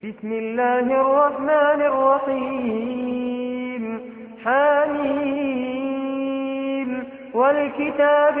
بسم الله الرحمن الرحيم حميم والكتاب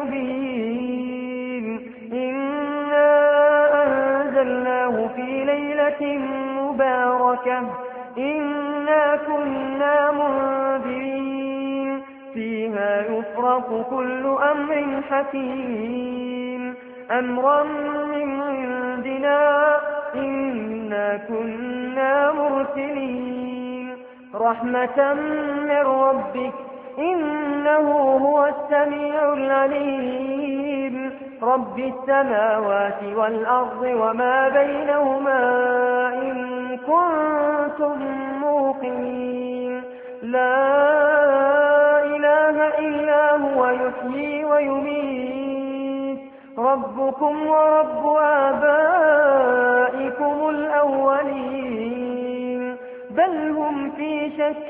المبين إنا أنزلناه في ليلة مباركة إنا كنا منذرين فيها يفرق كل أمر حكيم أمرا من عندنا إنا كنا مرسلين رحمة من ربك إنه هو السميع العليم رب السماوات والأرض وما بينهما إن كنتم موقنين لا إله إلا هو يحيي ويميت ربكم ورب آبائكم الأولين بل هم في شك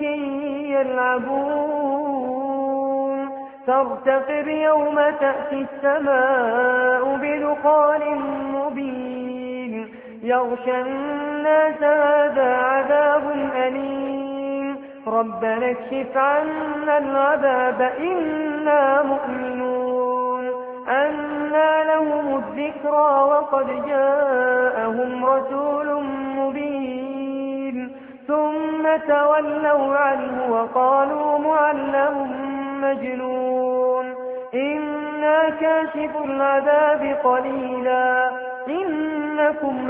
يلعبون فارتقب يوم تأتي السماء بدخان مبين يغشى الناس هذا عذاب أليم ربنا اكشف عنا العذاب إنا مؤمنون أنى لهم الذكرى وقد جاءهم رسول مبين ثم تولوا عنه وقالوا معلم مجنون إنا كاشف العذاب قليلا إنكم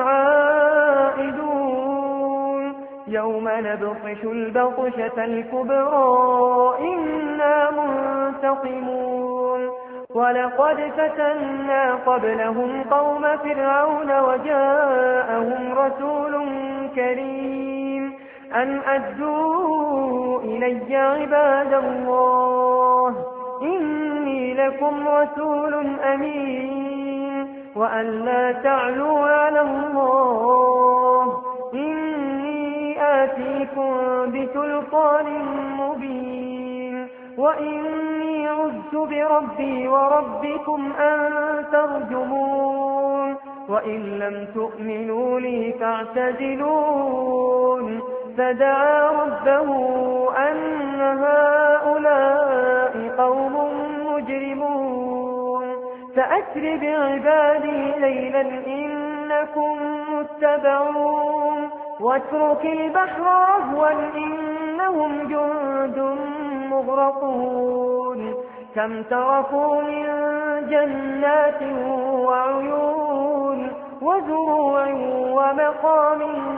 عائدون يوم نبطش البطشة الكبرى إنا منتقمون ولقد فتنا قبلهم قوم فرعون وجاءهم رسول كريم أن أدوا إلي عباد الله إني لكم رسول أمين وأن لا تعلوا على الله إني آتيكم بسلطان مبين وإني عذت بربي وربكم أن ترجمون وإن لم تؤمنوا لي فاعتزلون فدعا ربه أن هؤلاء قوم مجرمون فأسر بعبادي ليلا إنكم متبعون واترك البحر رهوا إنهم جند مغرقون كم تركوا من جنات وعيون وزروع ومقام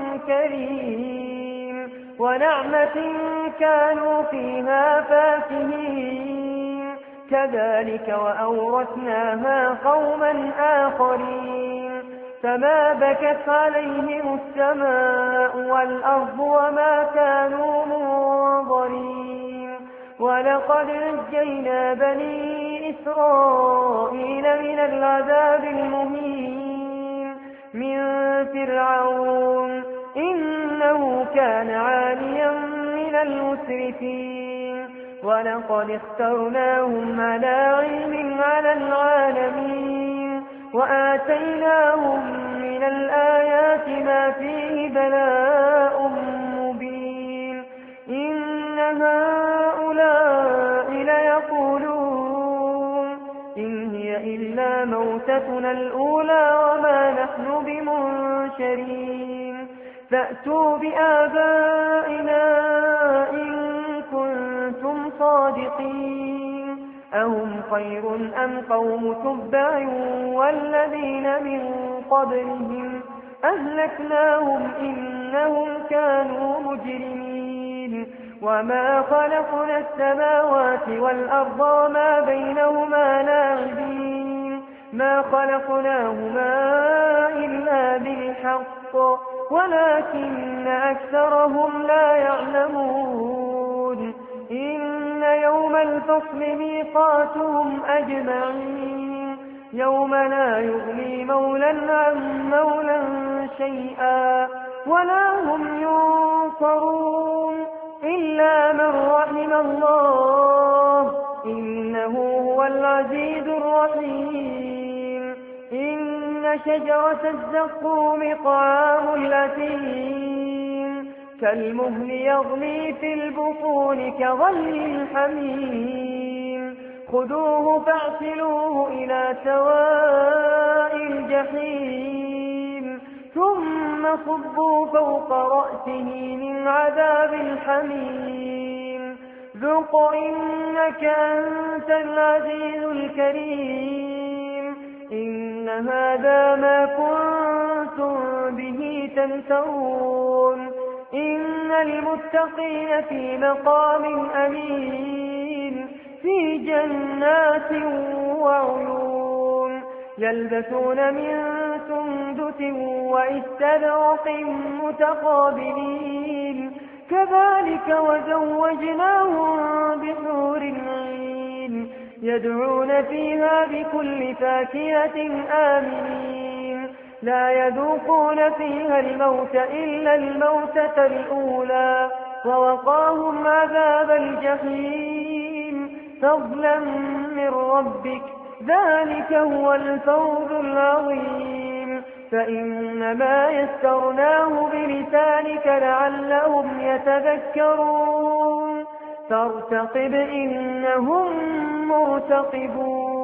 كريم ونعمة كانوا فيها فاكهين كذلك وأورثناها قوما آخرين فما بكت عليهم السماء والأرض وما كانوا منظرين ولقد نجينا بني إسرائيل من العذاب المهين من فرعون إنه كان عاليا من المسرفين ولقد اخترناهم على علم على العالمين وآتيناهم من الآيات ما فيه بلاء مبين إن هؤلاء ليقولون إن هي إلا موتتنا الأولى وما نحن بمنشرين فأتوا بآبائنا إن كنتم صادقين أهم خير أم قوم تبع والذين من قبلهم أهلكناهم إنهم كانوا مجرمين وما خلقنا السماوات والأرض وما بينهما لاعبين ما خلقناهما إلا بالحق ولكن أكثرهم لا يعلمون إن يوم الفصل ميقاتهم أجمعين يوم لا يغني مولا عن مولا شيئا ولا هم ينصرون إلا من رحم الله إنه هو العزيز الرحيم إن شجرة الزقوم طعام الأثيم كالمهل يغلي في البطون كغلي الحميم خذوه فاعتلوه إلى سواء الجحيم ثم صبوا فوق رأسه من عذاب الحميم ذق إنك أنت العزيز الكريم إن هذا ما كنتم به تمترون إن المتقين في مقام أمين في جنات وعيون يلبسون من سندس وإستبرق متقابلين كذلك وزوجناهم بحور عين يدعون فيها بكل فاكهة آمنين لا يذوقون فيها الموت إلا الموتة الأولى ووقاهم عذاب الجحيم فضلا من ربك ذلك هو الفوز العظيم فإنما يسرناه بلسانك لعلهم يتذكرون فارتقب إنهم مرتقبون